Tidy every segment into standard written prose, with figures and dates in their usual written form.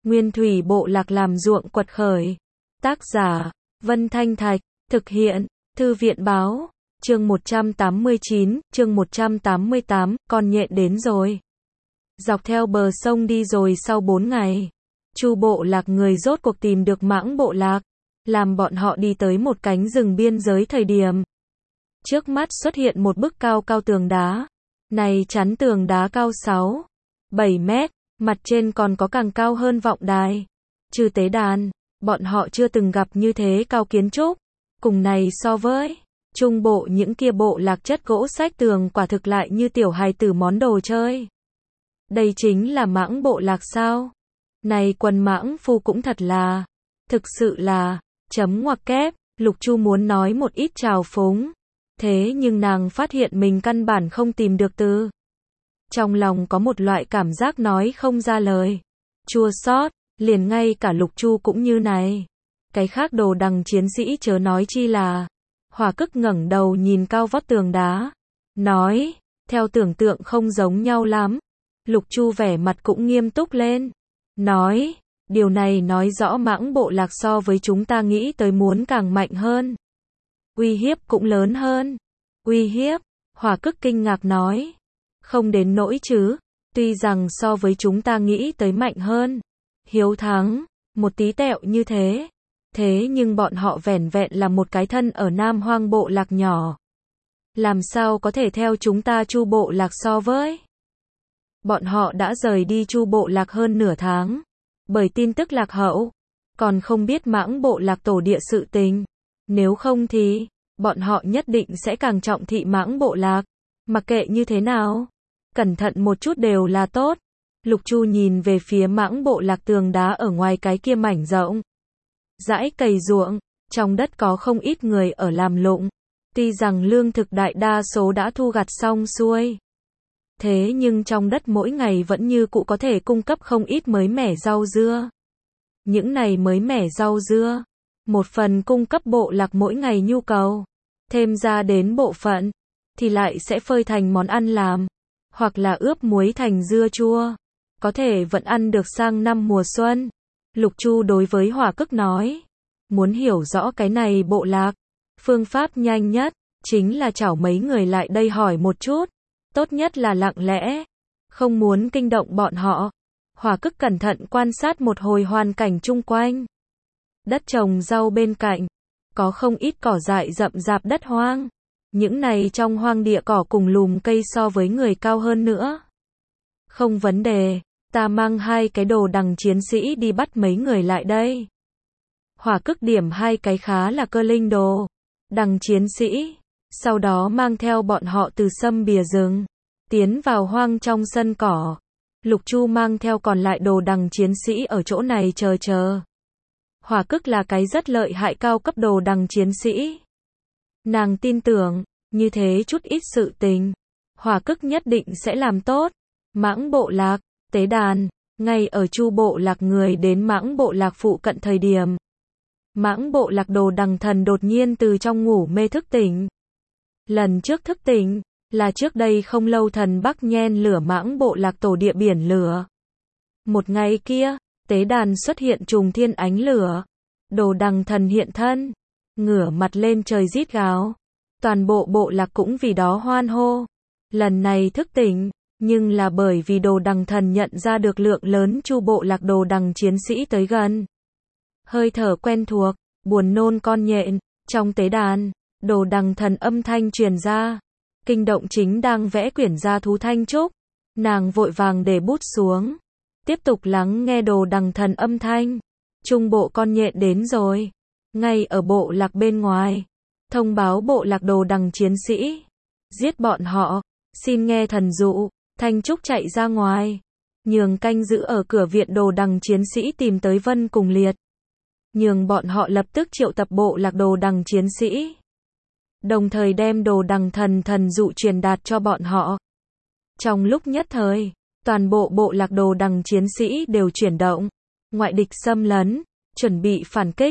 Nguyên thủy bộ lạc làm ruộng quật khởi. Tác giả, Vân Thanh Thạch, thực hiện, Thư viện báo, chương 189, chương 188, con nhện đến rồi. Dọc theo bờ sông đi rồi sau 4 ngày, Chu bộ lạc người rốt cuộc tìm được Mãng bộ lạc, làm bọn họ đi tới một cánh rừng biên giới thời điểm. Trước mắt xuất hiện một bức cao cao tường đá, này chắn tường đá cao 6-7 mét, mặt trên còn có càng cao hơn vọng đài. Trừ tế đàn, bọn họ chưa từng gặp như thế cao kiến trúc. Cùng này so với trung bộ những kia bộ lạc chất gỗ xách tường quả thực lại như tiểu hài tử món đồ chơi. Đây chính là Mãng bộ lạc sao? Này quần mãng phu cũng thật là, thực sự là, chấm ngoặc kép, Lục Chu muốn nói một ít trào phúng. Thế nhưng nàng phát hiện mình căn bản không tìm được từ. Trong lòng có một loại cảm giác nói không ra lời. Chua xót, liền ngay cả Lục Chu cũng như này. Cái khác đồ đằng chiến sĩ chớ nói chi là. Hỏa Cức ngẩng đầu nhìn cao vót tường đá. Nói, theo tưởng tượng không giống nhau lắm. Lục Chu vẻ mặt cũng nghiêm túc lên. Nói, điều này nói rõ Mãng bộ lạc so với chúng ta nghĩ tới muốn càng mạnh hơn. Uy hiếp cũng lớn hơn. Uy hiếp, Hỏa Cức kinh ngạc nói. Không đến nỗi chứ, tuy rằng so với chúng ta nghĩ tới mạnh hơn. Hiếu thắng, một tí tẹo như thế. Thế nhưng bọn họ vẻn vẹn là một cái thân ở Nam Hoang bộ lạc nhỏ. Làm sao có thể theo chúng ta Chu bộ lạc so với? Bọn họ đã rời đi Chu bộ lạc hơn nửa tháng. Bởi tin tức lạc hậu, còn không biết Mãng bộ lạc tổ địa sự tình. Nếu không thì, bọn họ nhất định sẽ càng trọng thị Mãng bộ lạc. Mặc kệ như thế nào, cẩn thận một chút đều là tốt. Lục Chu nhìn về phía Mãng bộ lạc tường đá ở ngoài cái kia mảnh rộng. Dãi cày ruộng, trong đất có không ít người ở làm lụng. Tuy rằng lương thực đại đa số đã thu gặt xong xuôi. Thế nhưng trong đất mỗi ngày vẫn như cũ có thể cung cấp không ít mới mẻ rau dưa. Những này mới mẻ rau dưa, một phần cung cấp bộ lạc mỗi ngày nhu cầu. Thêm ra đến bộ phận, thì lại sẽ phơi thành món ăn làm. Hoặc là ướp muối thành dưa chua. Có thể vẫn ăn được sang năm mùa xuân. Lục Chu đối với Hỏa Cức nói. Muốn hiểu rõ cái này bộ lạc. Phương pháp nhanh nhất, chính là chảo mấy người lại đây hỏi một chút. Tốt nhất là lặng lẽ. Không muốn kinh động bọn họ. Hỏa Cức cẩn thận quan sát một hồi hoàn cảnh chung quanh. Đất trồng rau bên cạnh. Có không ít cỏ dại rậm rạp đất hoang. Những này trong hoang địa cỏ cùng lùm cây so với người cao hơn nữa. Không vấn đề, ta mang 2 cái đồ đằng chiến sĩ đi bắt mấy người lại đây. Hỏa Cức điểm 2 cái khá là cơ linh đồ đằng chiến sĩ, sau đó mang theo bọn họ từ sâm bìa rừng, tiến vào hoang trong sân cỏ. Lục Chu mang theo còn lại đồ đằng chiến sĩ ở chỗ này chờ. Hỏa Cức là cái rất lợi hại cao cấp đồ đằng chiến sĩ. Nàng tin tưởng, như thế chút ít sự tình, Hỏa Cức nhất định sẽ làm tốt. Mãng bộ lạc, tế đàn, ngay ở Chu bộ lạc người đến Mãng bộ lạc phụ cận thời điểm. Mãng bộ lạc đồ đằng thần đột nhiên từ trong ngủ mê thức tỉnh. Lần trước thức tỉnh, là trước đây không lâu thần Bắc nhen lửa Mãng bộ lạc tổ địa biển lửa. Một ngày kia, tế đàn xuất hiện trùng thiên ánh lửa. Đồ đằng thần hiện thân, ngửa mặt lên trời rít gào. Toàn bộ bộ lạc cũng vì đó hoan hô. Lần này thức tỉnh, nhưng là bởi vì đồ đằng thần nhận ra được lượng lớn Chu bộ lạc đồ đằng chiến sĩ tới gần. Hơi thở quen thuộc, buồn nôn con nhện, trong tế đàn, đồ đằng thần âm thanh truyền ra. Kinh động chính đang vẽ quyển gia thú thanh trúc. Nàng vội vàng để bút xuống. Tiếp tục lắng nghe đồ đằng thần âm thanh. Trung bộ con nhện đến rồi. Ngay ở bộ lạc bên ngoài. Thông báo bộ lạc đồ đằng chiến sĩ. Giết bọn họ. Xin nghe thần dụ. Thanh trúc chạy ra ngoài. Nhường canh giữ ở cửa viện đồ đằng chiến sĩ tìm tới Vân cùng Liệt. Nhường bọn họ lập tức triệu tập bộ lạc đồ đằng chiến sĩ. Đồng thời đem đồ đằng thần dụ truyền đạt cho bọn họ. Trong lúc nhất thời, toàn bộ bộ lạc đồ đằng chiến sĩ đều chuyển động. Ngoại địch xâm lấn, chuẩn bị phản kích.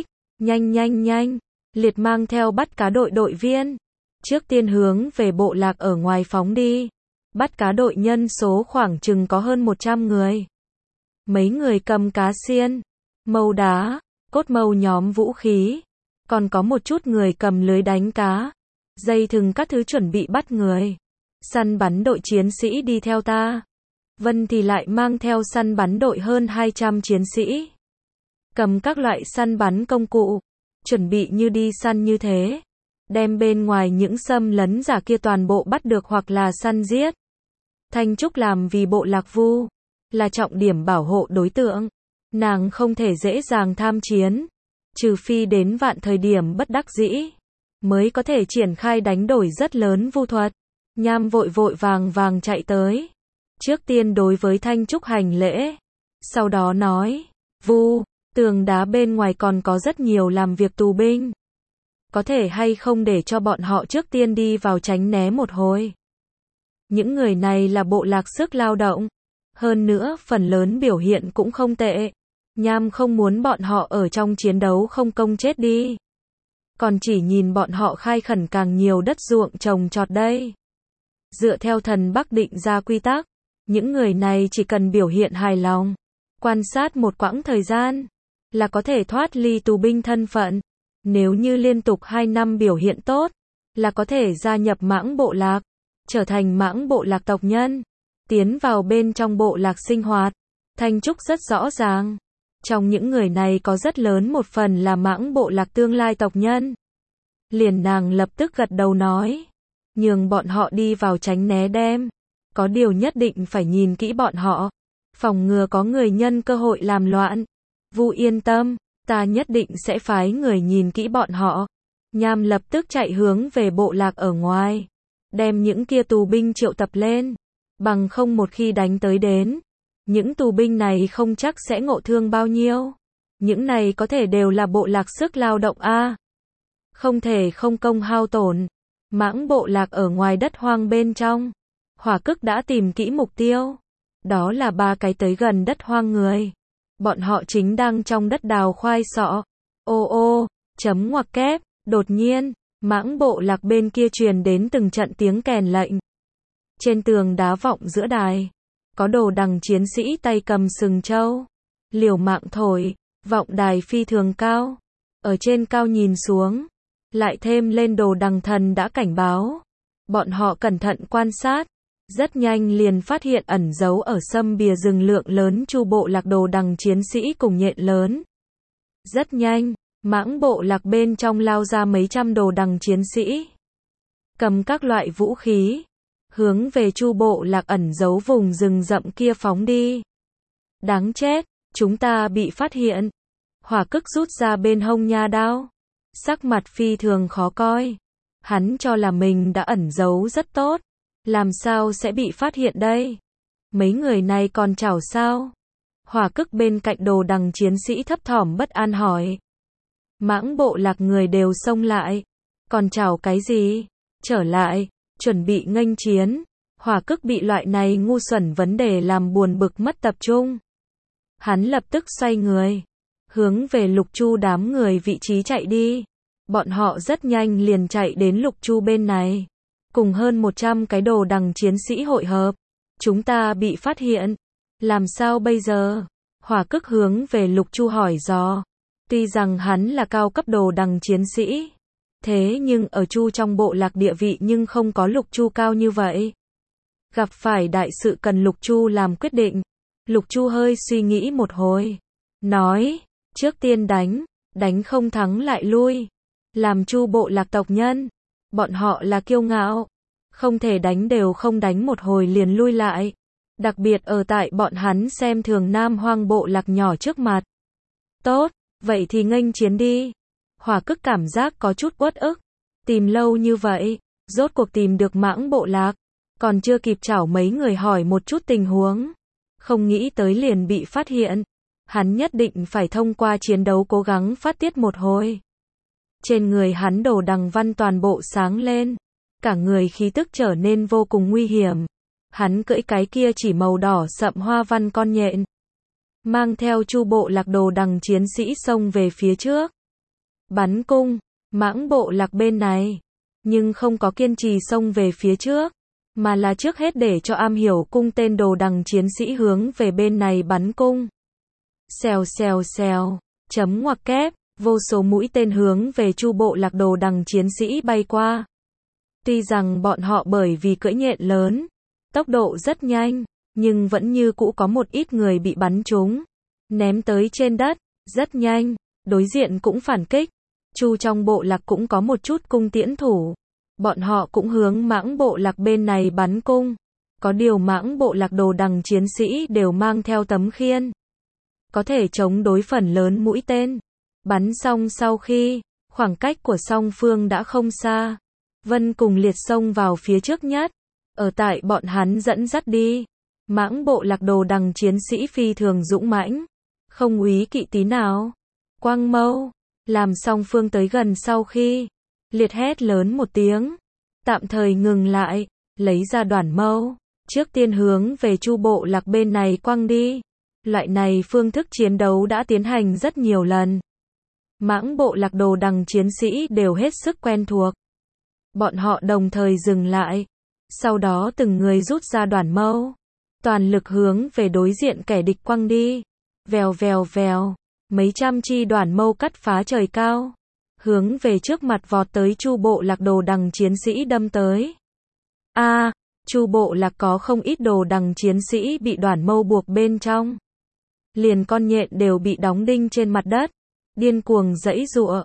Nhanh. Liệt mang theo bắt cá đội đội viên. Trước tiên hướng về bộ lạc ở ngoài phóng đi. Bắt cá đội nhân số khoảng chừng có hơn 100 người. mấy người cầm cá xiên, mâu đá, cốt mâu nhóm vũ khí, còn có một chút người cầm lưới đánh cá, dây thừng các thứ chuẩn bị bắt người. Săn bắn đội chiến sĩ đi theo ta. Vân thì lại mang theo săn bắn đội hơn 200 chiến sĩ. Cầm các loại săn bắn công cụ, chuẩn bị như đi săn như thế. Đem bên ngoài những xâm lấn giả kia toàn bộ bắt được hoặc là săn giết. Thanh Trúc làm vì bộ lạc Vu, là trọng điểm bảo hộ đối tượng. Nàng không thể dễ dàng tham chiến, trừ phi đến vạn thời điểm bất đắc dĩ, mới có thể triển khai đánh đổi rất lớn vu thuật. Nham vội vội vàng vàng chạy tới. Trước tiên đối với Thanh Trúc hành lễ. Sau đó nói, Vu, tường đá bên ngoài còn có rất nhiều làm việc tù binh. Có thể hay không để cho bọn họ trước tiên đi vào tránh né một hồi. Những người này là bộ lạc sức lao động. Hơn nữa, phần lớn biểu hiện cũng không tệ. Nham không muốn bọn họ ở trong chiến đấu không công chết đi. Còn chỉ nhìn bọn họ khai khẩn càng nhiều đất ruộng trồng trọt đây. Dựa theo thần Bắc định ra quy tắc, những người này chỉ cần biểu hiện hài lòng, quan sát một quãng thời gian, là có thể thoát ly tù binh thân phận. Nếu như liên tục 2 năm biểu hiện tốt, là có thể gia nhập mãng bộ lạc, trở thành mãng bộ lạc tộc nhân, tiến vào bên trong bộ lạc sinh hoạt. Thanh Trúc rất rõ ràng, trong những người này có rất lớn một phần là mãng bộ lạc tương lai tộc nhân. Liền nàng lập tức gật đầu nói, nhường bọn họ đi vào tránh né đem. Có điều nhất định phải nhìn kỹ bọn họ, phòng ngừa có người nhân cơ hội làm loạn. Vu yên tâm, ta nhất định sẽ phái người nhìn kỹ bọn họ. Nham lập tức chạy hướng về bộ lạc ở ngoài, đem những kia tù binh triệu tập lên, bằng không một khi đánh tới đến, những tù binh này không chắc sẽ ngộ thương bao nhiêu. Những này có thể đều là bộ lạc sức lao động a, không thể không công hao tổn. Mãng bộ lạc ở ngoài đất hoang bên trong, Hỏa Cức đã tìm kỹ mục tiêu. Đó là 3 cái tới gần đất hoang người. Bọn họ chính đang trong đất đào khoai sọ. Ô ô, chấm ngoặc kép, đột nhiên, mãng bộ lạc bên kia truyền đến từng trận tiếng kèn lệnh. Trên tường đá vọng giữa đài, có đồ đằng chiến sĩ tay cầm sừng trâu, liều mạng thổi, vọng đài phi thường cao. Ở trên cao nhìn xuống, lại thêm lên đồ đằng thần đã cảnh báo. Bọn họ cẩn thận quan sát, rất nhanh liền phát hiện ẩn giấu ở sâm bìa rừng lượng lớn chu bộ lạc đồ đằng chiến sĩ cùng nhện lớn. Rất nhanh, mãng bộ lạc bên trong lao ra mấy trăm đồ đằng chiến sĩ, cầm các loại vũ khí, hướng về chu bộ lạc ẩn giấu vùng rừng rậm kia phóng đi. Đáng chết, chúng ta bị phát hiện. Hỏa Cức rút ra bên hông nha đao, sắc mặt phi thường khó coi. Hắn cho là mình đã ẩn giấu rất tốt, làm sao sẽ bị phát hiện đây? Mấy người này còn chảo sao? Hỏa Cức bên cạnh đồ đằng chiến sĩ thấp thỏm bất an hỏi. Mãng bộ lạc người đều xông lại, còn chảo cái gì? Trở lại, chuẩn bị nghênh chiến. Hỏa Cức bị loại này ngu xuẩn vấn đề làm buồn bực mất tập trung. Hắn lập tức xoay người, hướng về Lục Chu đám người vị trí chạy đi. Bọn họ rất nhanh liền chạy đến Lục Chu bên này, cùng hơn 100 cái đồ đằng chiến sĩ hội hợp. Chúng ta bị phát hiện, làm sao bây giờ? Hỏa Cức hướng về Lục Chu hỏi dò. Tuy rằng hắn là cao cấp đồ đằng chiến sĩ, thế nhưng ở Chu trong bộ lạc địa vị nhưng không có Lục Chu cao như vậy. Gặp phải đại sự cần Lục Chu làm quyết định. Lục Chu hơi suy nghĩ một hồi, nói, trước tiên đánh không thắng lại lui. Làm Chu bộ lạc tộc nhân, bọn họ là kiêu ngạo, không thể đánh đều không đánh một hồi liền lui lại. Đặc biệt ở tại bọn hắn xem thường Nam Hoang bộ lạc nhỏ trước mặt. Tốt, vậy thì nghênh chiến đi. Hỏa Cức cảm giác có chút uất ức. Tìm lâu như vậy, rốt cuộc tìm được mãng bộ lạc, còn chưa kịp chảo mấy người hỏi một chút tình huống. Không nghĩ tới liền bị phát hiện. Hắn nhất định phải thông qua chiến đấu cố gắng phát tiết một hồi. Trên người hắn đồ đằng văn toàn bộ sáng lên, cả người khí tức trở nên vô cùng nguy hiểm. Hắn cưỡi cái kia chỉ màu đỏ sậm hoa văn con nhện, mang theo chu bộ lạc đồ đằng chiến sĩ xông về phía trước. Bắn cung, mãng bộ lạc bên này, nhưng không có kiên trì xông về phía trước, mà là trước hết để cho am hiểu cung tên đồ đằng chiến sĩ hướng về bên này bắn cung. Xèo xèo xèo, chấm ngoặc kép, vô số mũi tên hướng về Chu Bộ Lạc Đồ Đằng chiến sĩ bay qua. Tuy rằng bọn họ bởi vì cưỡi nhện lớn, tốc độ rất nhanh, nhưng vẫn như cũ có một ít người bị bắn trúng, ném tới trên đất, rất nhanh, đối diện cũng phản kích. Chu trong bộ lạc cũng có một chút cung tiễn thủ. Bọn họ cũng hướng Mãng Bộ Lạc bên này bắn cung. Có điều Mãng Bộ Lạc Đồ Đằng chiến sĩ đều mang theo tấm khiên, có thể chống đối phần lớn mũi tên. Bắn xong sau khi, khoảng cách của song phương đã không xa. Vân cùng Liệt xông vào phía trước nhất, ở tại bọn hắn dẫn dắt đi. Mãng Bộ Lạc Đồ Đằng chiến sĩ phi thường dũng mãnh, không úy kỵ tí nào. Quang mâu, làm song phương tới gần sau khi, Liệt hét lớn một tiếng, tạm thời ngừng lại, lấy ra đoản mâu, trước tiên hướng về Chu Bộ Lạc bên này quăng đi. Loại này phương thức chiến đấu đã tiến hành rất nhiều lần. Mãng Bộ Lạc Đồ Đằng chiến sĩ đều hết sức quen thuộc. Bọn họ đồng thời dừng lại, sau đó từng người rút ra đoản mâu, toàn lực hướng về đối diện kẻ địch quăng đi. Vèo vèo vèo, mấy trăm chi đoản mâu cắt phá trời cao, hướng về trước mặt vọt tới Chu Bộ Lạc Đồ Đằng chiến sĩ đâm tới. Chu Bộ Lạc có không ít đồ đằng chiến sĩ bị đoản mâu buộc bên trong. Liền con nhện đều bị đóng đinh trên mặt đất, điên cuồng giãy giụa,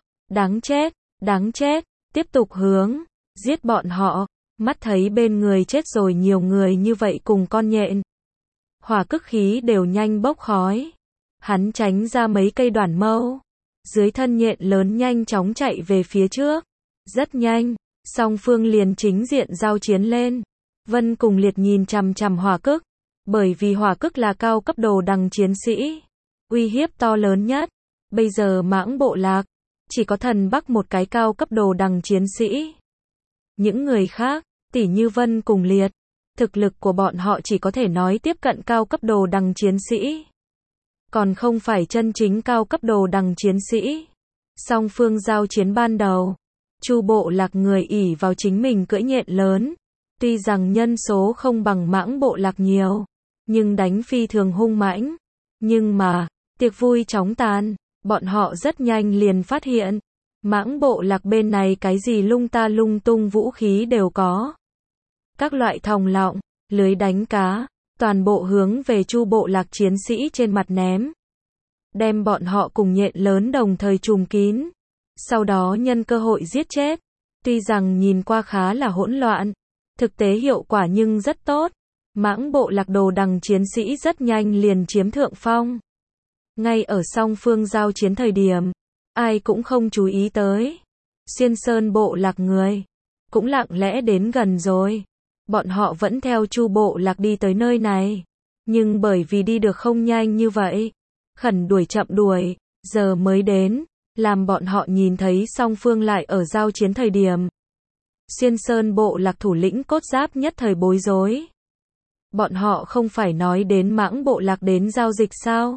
đáng chết, tiếp tục hướng, giết bọn họ, mắt thấy bên người chết rồi nhiều người như vậy cùng con nhện. Hỏa cức khí đều nhanh bốc khói. Hắn tránh ra mấy cây đoản mâu, dưới thân nhện lớn nhanh chóng chạy về phía trước. Rất nhanh, song phương liền chính diện giao chiến lên. Vân cùng Liệt nhìn chằm chằm hỏa cức, bởi vì hỏa cức là cao cấp đồ đằng chiến sĩ, uy hiếp to lớn nhất. Bây giờ Mãng Bộ Lạc chỉ có Thần Bắc một cái cao cấp đồ đằng chiến sĩ. Những người khác, tỉ như Vân cùng Liệt, thực lực của bọn họ chỉ có thể nói tiếp cận cao cấp đồ đằng chiến sĩ, còn không phải chân chính cao cấp đồ đằng chiến sĩ. Song phương giao chiến ban đầu, Chu Bộ Lạc người ỷ vào chính mình cưỡi nhện lớn, tuy rằng nhân số không bằng Mãng Bộ Lạc nhiều, nhưng đánh phi thường hung mãnh. Nhưng mà, tiệc vui chóng tàn, bọn họ rất nhanh liền phát hiện, Mãng Bộ Lạc bên này cái gì lung ta lung tung vũ khí đều có. Các loại thòng lọng, lưới đánh cá, toàn bộ hướng về Chu Bộ Lạc chiến sĩ trên mặt ném. Đem bọn họ cùng nhện lớn đồng thời trùm kín. Sau đó nhân cơ hội giết chết. Tuy rằng nhìn qua khá là hỗn loạn, thực tế hiệu quả nhưng rất tốt. Mãng Bộ Lạc đồ đằng chiến sĩ rất nhanh liền chiếm thượng phong. Ngay ở song phương giao chiến thời điểm, ai cũng không chú ý tới. Xuyên Sơn Bộ Lạc người cũng lặng lẽ đến gần rồi. Bọn họ vẫn theo Chu Bộ Lạc đi tới nơi này, nhưng bởi vì đi được không nhanh như vậy, khẩn đuổi chậm đuổi, giờ mới đến, làm bọn họ nhìn thấy song phương lại ở giao chiến thời điểm. Xuyên Sơn Bộ Lạc thủ lĩnh Cốt Giáp nhất thời bối rối. Bọn họ không phải nói đến Mãng Bộ Lạc đến giao dịch sao?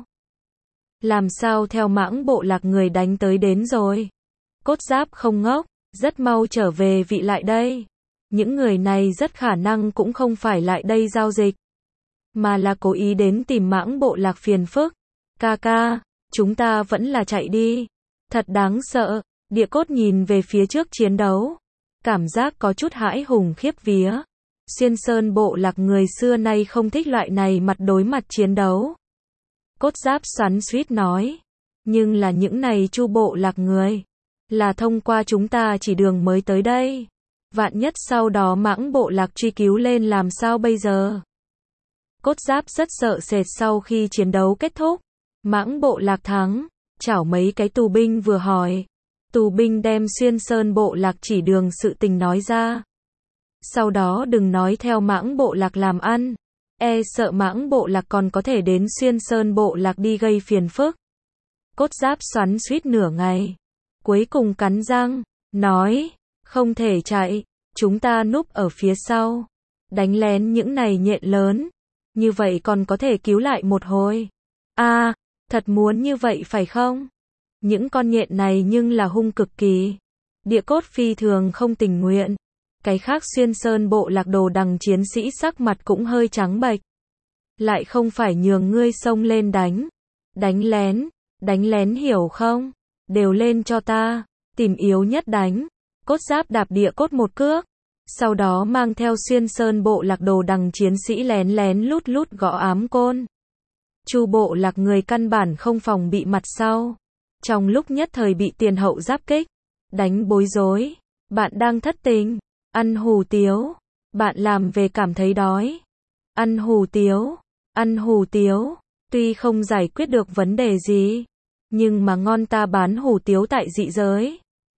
Làm sao theo Mãng Bộ Lạc người đánh tới đến rồi? Cốt Giáp không ngốc, rất mau trở về vị lại đây. Những người này rất khả năng cũng không phải lại đây giao dịch, mà là cố ý đến tìm Mãng Bộ Lạc phiền phức. Ca ca, chúng ta vẫn là chạy đi. Thật đáng sợ. Địa Cốt nhìn về phía trước chiến đấu, cảm giác có chút hãi hùng khiếp vía. Xuyên Sơn Bộ Lạc người xưa nay không thích loại này mặt đối mặt chiến đấu. Cốt Giáp xoắn xuýt nói, nhưng là những này Chu Bộ Lạc người là thông qua chúng ta chỉ đường mới tới đây. Vạn nhất sau đó Mãng Bộ Lạc truy cứu lên làm sao bây giờ? Cốt Giáp rất sợ sệt sau khi chiến đấu kết thúc. Mãng Bộ Lạc thắng, chảo mấy cái tù binh vừa hỏi. Tù binh đem Xuyên Sơn Bộ Lạc chỉ đường sự tình nói ra. Sau đó đừng nói theo Mãng Bộ Lạc làm ăn. E sợ Mãng Bộ Lạc còn có thể đến Xuyên Sơn Bộ Lạc đi gây phiền phức. Cốt Giáp xoắn xuýt nửa ngày, cuối cùng cắn răng, nói, không thể chạy, chúng ta núp ở phía sau, đánh lén những này nhện lớn, như vậy còn có thể cứu lại một hồi. Thật muốn như vậy phải không? Những con nhện này nhưng là hung cực kỳ. Địa Cốt phi thường không tình nguyện. Cái khác Xuyên Sơn Bộ Lạc đồ đằng chiến sĩ sắc mặt cũng hơi trắng bệch. Lại không phải nhường ngươi xông lên đánh. đánh lén hiểu không? Đều lên cho ta, tìm yếu nhất đánh. Cốt giáp đạp địa cốt một cước. Sau đó mang theo xuyên sơn bộ lạc đồ đằng chiến sĩ lén lén lút lút gõ ám côn. Chu bộ lạc người căn bản không phòng bị mặt sau. Trong lúc nhất thời bị tiền hậu giáp kích, đánh bối rối. Bạn đang thất tình, ăn hủ tiếu. Bạn làm về cảm thấy đói. Ăn hủ tiếu. Tuy không giải quyết được vấn đề gì, nhưng mà ngon ta bán hủ tiếu tại dị giới.